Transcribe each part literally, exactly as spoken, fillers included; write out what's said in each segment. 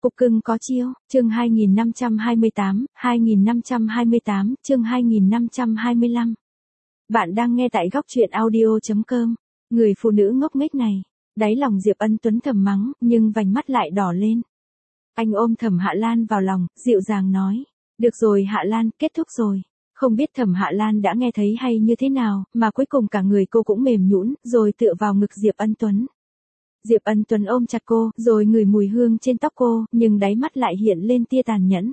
Cục cưng có chiêu, chương hai nghìn năm trăm hai mươi tám, hai nghìn năm trăm hai mươi tám, chương hai nghìn năm trăm hai mươi lăm. Bạn đang nghe tại góc truyện audio chấm com. Người phụ nữ ngốc nghếch này, đáy lòng Diệp Ân Tuấn thầm mắng, nhưng vành mắt lại đỏ lên. Anh ôm Thẩm Hạ Lan vào lòng, dịu dàng nói, được rồi Hạ Lan, kết thúc rồi. Không biết Thẩm Hạ Lan đã nghe thấy hay như thế nào, mà cuối cùng cả người cô cũng mềm nhũn, rồi tựa vào ngực Diệp Ân Tuấn. Diệp Ân Tuấn ôm chặt cô, rồi ngửi mùi hương trên tóc cô, nhưng đáy mắt lại hiện lên tia tàn nhẫn.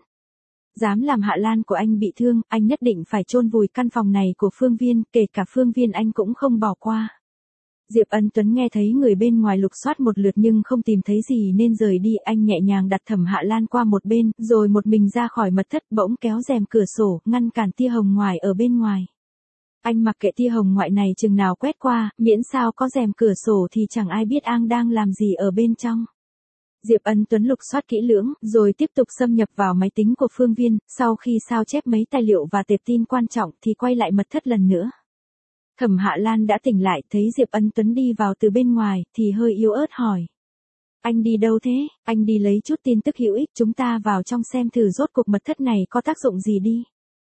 Dám làm Hạ Lan của anh bị thương, anh nhất định phải chôn vùi căn phòng này của Phương Viên, kể cả Phương Viên anh cũng không bỏ qua. Diệp Ân Tuấn nghe thấy người bên ngoài lục soát một lượt nhưng không tìm thấy gì nên rời đi, anh nhẹ nhàng đặt Thẩm Hạ Lan qua một bên, rồi một mình ra khỏi mật thất, bỗng kéo rèm cửa sổ, ngăn cản tia hồng ngoại ở bên ngoài. Anh mặc kệ tia hồng ngoại này chừng nào quét qua, miễn sao có rèm cửa sổ thì chẳng ai biết Ang đang làm gì ở bên trong. Diệp Ân Tuấn lục soát kỹ lưỡng, rồi tiếp tục xâm nhập vào máy tính của Phương Viên, sau khi sao chép mấy tài liệu và tệp tin quan trọng thì quay lại mật thất lần nữa. Thẩm Hạ Lan đã tỉnh lại, thấy Diệp Ân Tuấn đi vào từ bên ngoài, thì hơi yếu ớt hỏi. Anh đi đâu thế? Anh đi lấy chút tin tức hữu ích, chúng ta vào trong xem thử rốt cuộc mật thất này có tác dụng gì đi.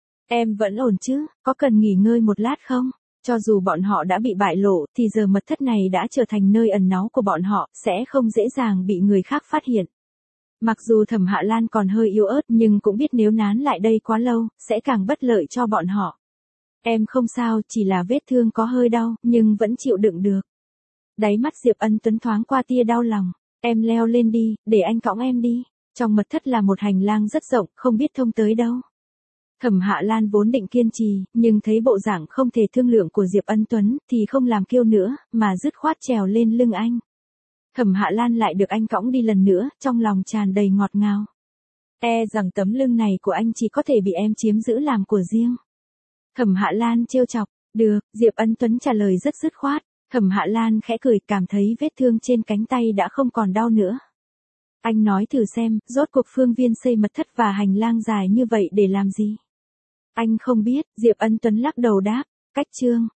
Em vẫn ổn chứ, có cần nghỉ ngơi một lát không? Cho dù bọn họ đã bị bại lộ, thì giờ mật thất này đã trở thành nơi ẩn náu của bọn họ, sẽ không dễ dàng bị người khác phát hiện. Mặc dù Thẩm Hạ Lan còn hơi yếu ớt nhưng cũng biết nếu nán lại đây quá lâu, sẽ càng bất lợi cho bọn họ. Em không sao, chỉ là vết thương có hơi đau, nhưng vẫn chịu đựng được. Đáy mắt Diệp Ân Tuấn thoáng qua tia đau lòng. Em leo lên đi, để anh cõng em đi. Trong mật thất là một hành lang rất rộng, không biết thông tới đâu. Thẩm Hạ Lan vốn định kiên trì, nhưng thấy bộ dạng không thể thương lượng của Diệp Ân Tuấn, thì không làm kiêu nữa, mà dứt khoát trèo lên lưng anh. Thẩm Hạ Lan lại được anh cõng đi lần nữa, trong lòng tràn đầy ngọt ngào. E rằng tấm lưng này của anh chỉ có thể bị em chiếm giữ làm của riêng. Thẩm Hạ Lan trêu chọc, được, Diệp Ân Tuấn trả lời rất dứt khoát. Thẩm Hạ Lan khẽ cười, cảm thấy vết thương trên cánh tay đã không còn đau nữa. Anh nói thử xem, rốt cuộc Phương Viên xây mật thất và hành lang dài như vậy để làm gì? Anh không biết, Diệp Ân Tuấn lắc đầu đáp, cách chương,